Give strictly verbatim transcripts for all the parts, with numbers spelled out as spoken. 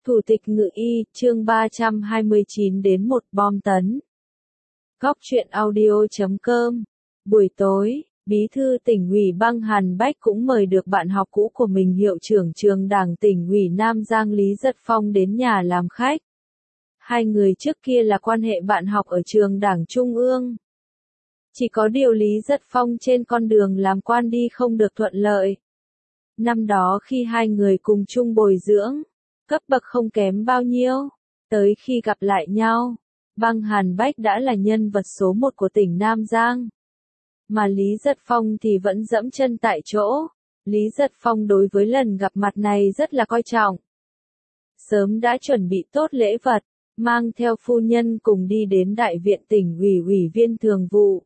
Thủ tịch Ngự Y, chương ba trăm hai mươi chín đến một bom tấn. Góc truyện audio chấm com. Buổi tối, Bí thư Tỉnh ủy Băng Hàn Bách cũng mời được bạn học cũ của mình hiệu trưởng trường Đảng Tỉnh ủy Nam Giang Lý Giật Phong đến nhà làm khách. Hai người trước kia là quan hệ bạn học ở trường Đảng Trung ương. Chỉ có điều Lý Giật Phong trên con đường làm quan đi không được thuận lợi. Năm đó khi hai người cùng chung bồi dưỡng, cấp bậc không kém bao nhiêu, tới khi gặp lại nhau, Băng Hàn Bách đã là nhân vật số một của tỉnh Nam Giang. Mà Lý Giật Phong thì vẫn dẫm chân tại chỗ. Lý Giật Phong đối với lần gặp mặt này rất là coi trọng. Sớm đã chuẩn bị tốt lễ vật, mang theo phu nhân cùng đi đến đại viện tỉnh ủy ủy viên thường vụ.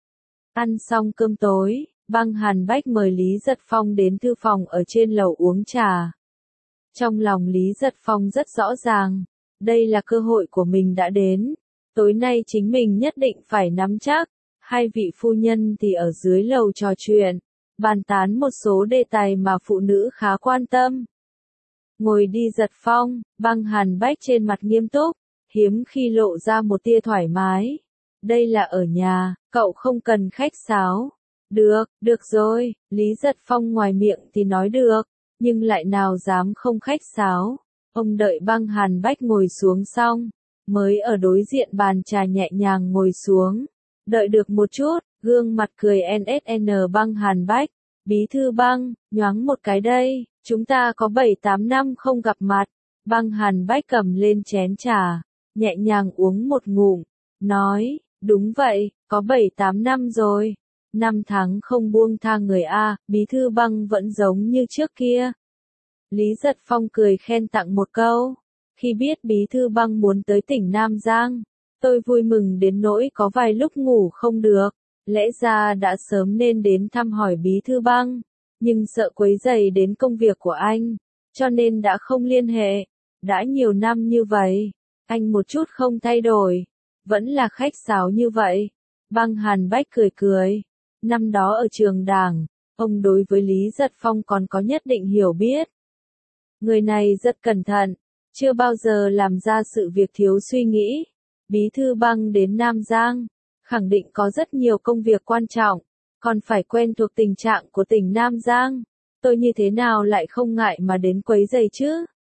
Ăn xong cơm tối, Băng Hàn Bách mời Lý Giật Phong đến thư phòng ở trên lầu uống trà. Trong lòng Lý Giật Phong rất rõ ràng, đây là cơ hội của mình đã đến. Tối nay chính mình nhất định phải nắm chắc. Hai vị phu nhân thì ở dưới lầu trò chuyện, bàn tán một số đề tài mà phụ nữ khá quan tâm. Ngồi đi Giật Phong, Băng Hàn Bách trên mặt nghiêm túc, hiếm khi lộ ra một tia thoải mái. Đây là ở nhà, cậu không cần khách sáo. Được, được rồi, Lý Giật Phong ngoài miệng thì nói được, nhưng lại nào dám không khách sáo. Ông đợi Băng Hàn Bách ngồi xuống xong, mới ở đối diện bàn trà nhẹ nhàng ngồi xuống. Đợi được một chút, gương mặt cười en ét en Băng Hàn Bách. Bí thư Băng, nhoáng một cái đây, chúng ta có bảy tám năm không gặp mặt. Băng Hàn Bách cầm lên chén trà, nhẹ nhàng uống một ngụm, nói, đúng vậy, có bảy tám năm rồi. Năm tháng không buông tha người A, Bí thư Băng vẫn giống như trước kia. Lý Giật Phong cười khen tặng một câu. Khi biết Bí thư Băng muốn tới tỉnh Nam Giang, tôi vui mừng đến nỗi có vài lúc ngủ không được. Lẽ ra đã sớm nên đến thăm hỏi Bí thư Băng, nhưng sợ quấy rầy đến công việc của anh, cho nên đã không liên hệ. Đã nhiều năm như vậy, anh một chút không thay đổi, vẫn là khách sáo như vậy. Băng Hàn Bách cười cười. Năm đó ở trường Đảng, ông đối với Lý Giật Phong còn có nhất định hiểu biết. Người này rất cẩn thận, chưa bao giờ làm ra sự việc thiếu suy nghĩ. Bí thư Băng đến Nam Giang, khẳng định có rất nhiều công việc quan trọng, còn phải quen thuộc tình trạng của tỉnh Nam Giang. Tôi như thế nào lại không ngại mà đến quấy rầy chứ?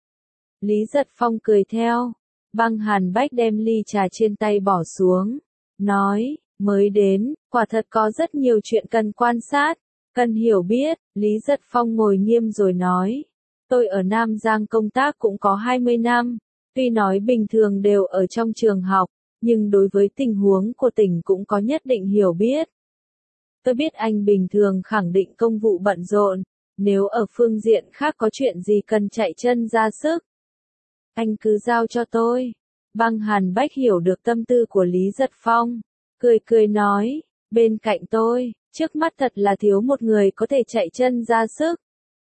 Lý Giật Phong cười theo. Băng Hàn Bách đem ly trà trên tay bỏ xuống, nói, mới đến, quả thật có rất nhiều chuyện cần quan sát, cần hiểu biết. Lý Giật Phong ngồi nghiêm rồi nói, tôi ở Nam Giang công tác cũng có hai mươi năm, tuy nói bình thường đều ở trong trường học, nhưng đối với tình huống của tỉnh cũng có nhất định hiểu biết. Tôi biết anh bình thường khẳng định công vụ bận rộn, nếu ở phương diện khác có chuyện gì cần chạy chân ra sức, anh cứ giao cho tôi. Băng Hàn Bách hiểu được tâm tư của Lý Giật Phong, cười cười nói, bên cạnh tôi, trước mắt thật là thiếu một người có thể chạy chân ra sức.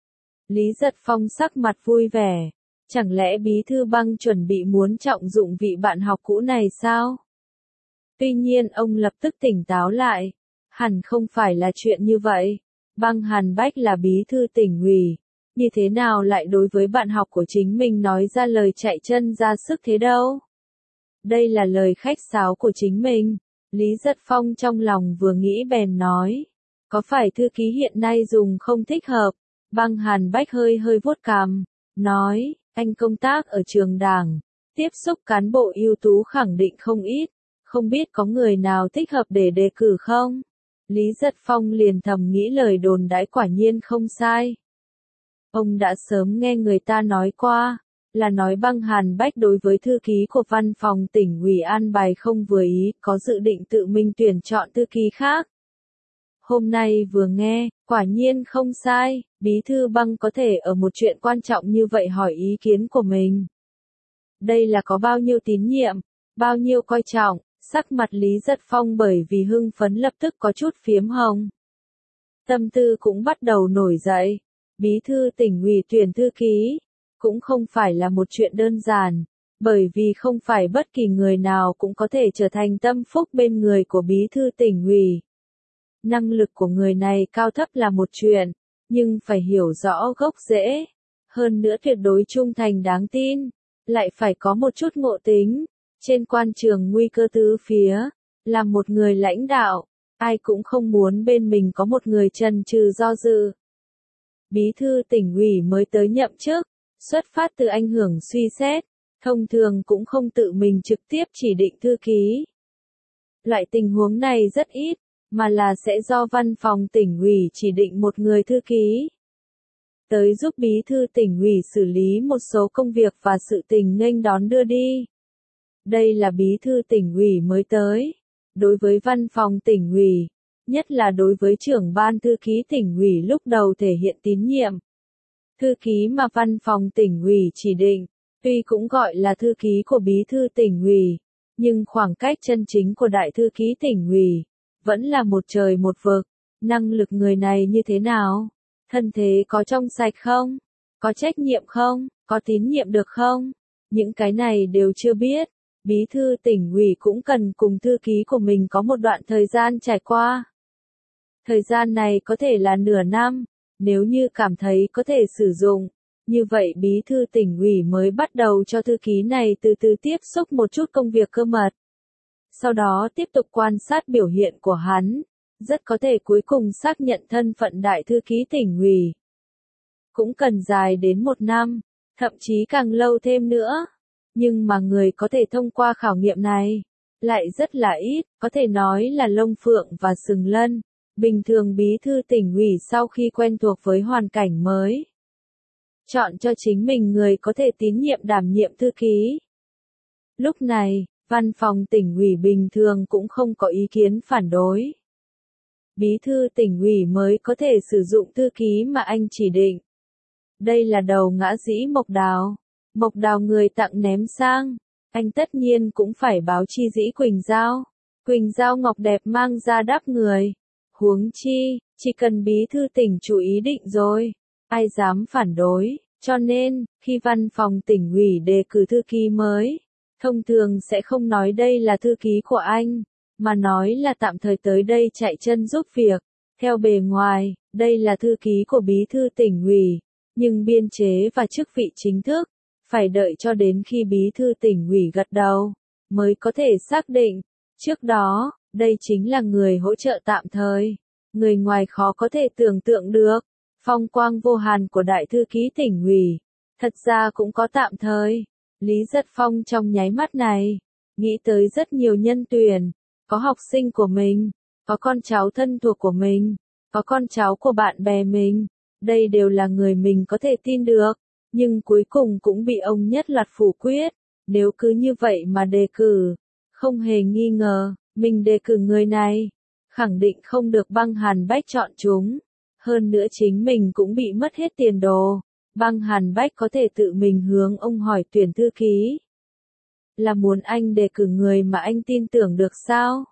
Lý Giật Phong sắc mặt vui vẻ. Chẳng lẽ Bí thư Băng chuẩn bị muốn trọng dụng vị bạn học cũ này sao? Tuy nhiên ông lập tức tỉnh táo lại. Hẳn không phải là chuyện như vậy. Băng Hàn Bách là bí thư tỉnh ủy. Như thế nào lại đối với bạn học của chính mình nói ra lời chạy chân ra sức thế đâu? Đây là lời khách sáo của chính mình. Lý Giật Phong trong lòng vừa nghĩ bèn nói. Có phải thư ký hiện nay dùng không thích hợp? Băng Hàn Bách hơi hơi vuốt cằm, nói. Anh công tác ở trường Đảng, tiếp xúc cán bộ ưu tú khẳng định không ít, không biết có người nào thích hợp để đề cử không? Lý Giật Phong liền thầm nghĩ lời đồn đãi quả nhiên không sai. Ông đã sớm nghe người ta nói qua, là nói Băng Hàn Bách đối với thư ký của văn phòng tỉnh ủy an bài không vừa ý, có dự định tự mình tuyển chọn thư ký khác. Hôm nay vừa nghe, quả nhiên không sai, Bí thư Băng có thể ở một chuyện quan trọng như vậy hỏi ý kiến của mình. Đây là có bao nhiêu tín nhiệm, bao nhiêu coi trọng. Sắc mặt Lý Giật Phong bởi vì hưng phấn lập tức có chút phiếm hồng. Tâm tư cũng bắt đầu nổi dậy. Bí thư tỉnh ủy tuyển thư ký, cũng không phải là một chuyện đơn giản, bởi vì không phải bất kỳ người nào cũng có thể trở thành tâm phúc bên người của bí thư tỉnh ủy. Năng lực của người này cao thấp là một chuyện, nhưng phải hiểu rõ gốc rễ, hơn nữa tuyệt đối trung thành đáng tin. lại phải có một chút ngộ tính, trên quan trường nguy cơ tứ phía, là một người lãnh đạo, ai cũng không muốn bên mình có một người chần chừ do dự. Bí thư tỉnh ủy mới tới nhậm chức, xuất phát từ ảnh hưởng suy xét, thông thường cũng không tự mình trực tiếp chỉ định thư ký. Loại tình huống này rất ít, mà là sẽ do văn phòng tỉnh ủy chỉ định một người thư ký tới giúp bí thư tỉnh ủy xử lý một số công việc và sự tình nghênh đón đưa đi. Đây là bí thư tỉnh ủy mới tới. Đối với văn phòng tỉnh ủy, nhất là đối với trưởng ban thư ký tỉnh ủy lúc đầu thể hiện tín nhiệm. Thư ký mà văn phòng tỉnh ủy chỉ định, tuy cũng gọi là thư ký của bí thư tỉnh ủy, nhưng khoảng cách chân chính của đại thư ký tỉnh ủy vẫn là một trời một vực. Năng lực người này như thế nào? Thân thế có trong sạch không? Có trách nhiệm không? Có tín nhiệm được không? Những cái này đều chưa biết. Bí thư tỉnh ủy cũng cần cùng thư ký của mình có một đoạn thời gian trải qua. Thời gian này có thể là nửa năm, nếu như cảm thấy có thể sử dụng, như vậy bí thư tỉnh ủy mới bắt đầu cho thư ký này từ từ tiếp xúc một chút công việc cơ mật. Sau đó tiếp tục quan sát biểu hiện của hắn, rất có thể cuối cùng xác nhận thân phận đại thư ký tỉnh ủy. Cũng cần dài đến một năm, thậm chí càng lâu thêm nữa. Nhưng mà người có thể thông qua khảo nghiệm này, lại rất là ít, có thể nói là lông phượng và sừng lân. Bình thường bí thư tỉnh ủy sau khi quen thuộc với hoàn cảnh mới, chọn cho chính mình người có thể tín nhiệm đảm nhiệm thư ký. Lúc này, văn phòng tỉnh ủy bình thường cũng không có ý kiến phản đối. Bí thư tỉnh ủy mới có thể sử dụng thư ký mà anh chỉ định. Đây là đầu ngã dĩ Mộc Đào. Mộc Đào người tặng ném sang, anh tất nhiên cũng phải báo chi dĩ Quỳnh Giao. Quỳnh Giao ngọc đẹp mang ra đáp người. Huống chi, chỉ cần bí thư tỉnh chủ ý định rồi, ai dám phản đối, cho nên, khi văn phòng tỉnh ủy đề cử thư ký mới, thông thường sẽ không nói đây là thư ký của anh, mà nói là tạm thời tới đây chạy chân giúp việc. Theo bề ngoài, đây là thư ký của bí thư tỉnh ủy, nhưng biên chế và chức vị chính thức, phải đợi cho đến khi bí thư tỉnh ủy gật đầu, mới có thể xác định. Trước đó, đây chính là người hỗ trợ tạm thời. Người ngoài khó có thể tưởng tượng được, phong quang vô hạn của đại thư ký tỉnh ủy, thật ra cũng có tạm thời. Lý Giật Phong trong nháy mắt này, nghĩ tới rất nhiều nhân tuyển, có học sinh của mình, có con cháu thân thuộc của mình, có con cháu của bạn bè mình, đây đều là người mình có thể tin được, nhưng cuối cùng cũng bị ông nhất loạt phủ quyết. Nếu cứ như vậy mà đề cử, không hề nghi ngờ, mình đề cử người này, khẳng định không được Băng Hàn Bách chọn chúng. Hơn nữa chính mình cũng bị mất hết tiền đồ. Băng Hàn Bách có thể tự mình hướng ông hỏi tuyển thư ký. Là muốn anh đề cử người mà anh tin tưởng được sao?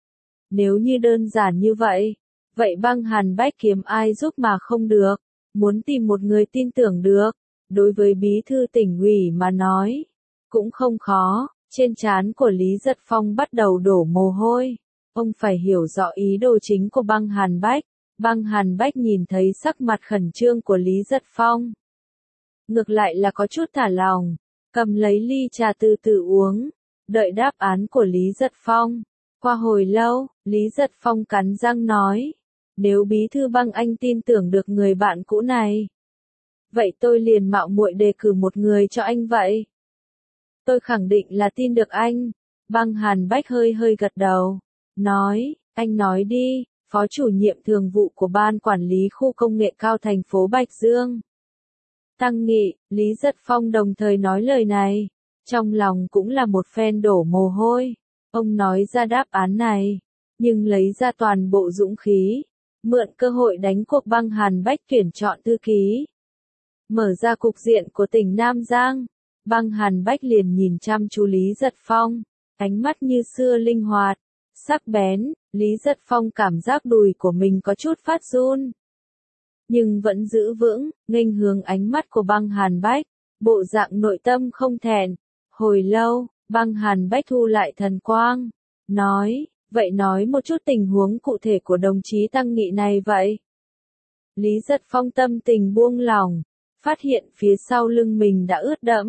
Nếu như đơn giản như vậy, vậy Băng Hàn Bách kiếm ai giúp mà không được, muốn tìm một người tin tưởng được, đối với bí thư tỉnh ủy mà nói, cũng không khó. Trên trán của Lý Giật Phong bắt đầu đổ mồ hôi. Ông phải hiểu rõ ý đồ chính của Băng Hàn Bách. Băng Hàn Bách nhìn thấy sắc mặt khẩn trương của Lý Giật Phong, ngược lại là có chút thả lòng, cầm lấy ly trà từ từ uống, đợi đáp án của Lý Giật Phong. Qua hồi lâu, Lý Giật Phong cắn răng nói, nếu bí thư Băng anh tin tưởng được người bạn cũ này, vậy tôi liền mạo muội đề cử một người cho anh vậy. Tôi khẳng định là tin được anh. Băng Hàn Bách hơi hơi gật đầu, nói, anh nói đi. Phó chủ nhiệm thường vụ của Ban Quản lý Khu Công nghệ Cao thành phố Bạch Dương. Tăng Nghị, Lý Giật Phong đồng thời nói lời này, trong lòng cũng là một phen đổ mồ hôi. Ông nói ra đáp án này, nhưng lấy ra toàn bộ dũng khí, mượn cơ hội đánh cuộc Băng Hàn Bách tuyển chọn thư ký. Mở ra cục diện của tỉnh Nam Giang, Băng Hàn Bách liền nhìn chăm chú Lý Giật Phong, ánh mắt như xưa linh hoạt, sắc bén. Lý Giật Phong cảm giác đùi của mình có chút phát run, nhưng vẫn giữ vững, nghênh hướng ánh mắt của Băng Hàn Bách, bộ dạng nội tâm không thẹn. Hồi lâu, Băng Hàn Bách thu lại thần quang, nói, vậy nói một chút tình huống cụ thể của đồng chí Tăng Nghị này vậy. Lý Giật Phong tâm tình buông lỏng, phát hiện phía sau lưng mình đã ướt đẫm,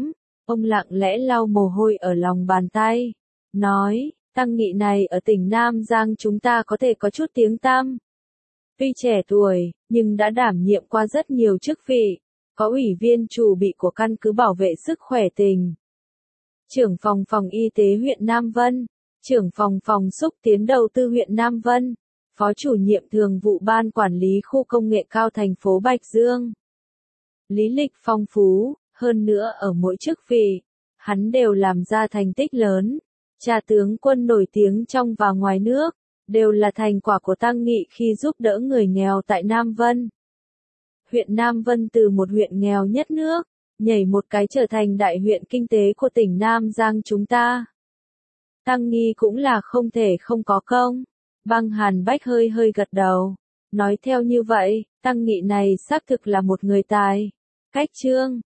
Ông lặng lẽ lau mồ hôi ở lòng bàn tay, nói, Tăng Nghị này ở tỉnh Nam Giang chúng ta có thể có chút tiếng tăm. Tuy trẻ tuổi, nhưng đã đảm nhiệm qua rất nhiều chức vị, có ủy viên chủ bị của căn cứ bảo vệ sức khỏe tỉnh, trưởng phòng phòng y tế huyện Nam Vân, trưởng phòng phòng xúc tiến đầu tư huyện Nam Vân, phó chủ nhiệm thường vụ ban quản lý khu công nghệ cao thành phố Bạch Dương. Lý lịch phong phú, hơn nữa ở mỗi chức vị, hắn đều làm ra thành tích lớn. Cha tướng quân nổi tiếng trong và ngoài nước, đều là thành quả của Tăng Nghị khi giúp đỡ người nghèo tại Nam Vân. Huyện Nam Vân từ một huyện nghèo nhất nước, nhảy một cái trở thành đại huyện kinh tế của tỉnh Nam Giang chúng ta. Tăng Nghị cũng là không thể không có công. Băng Hàn Bách hơi hơi gật đầu, nói theo như vậy, Tăng Nghị này xác thực là một người tài. Cách chương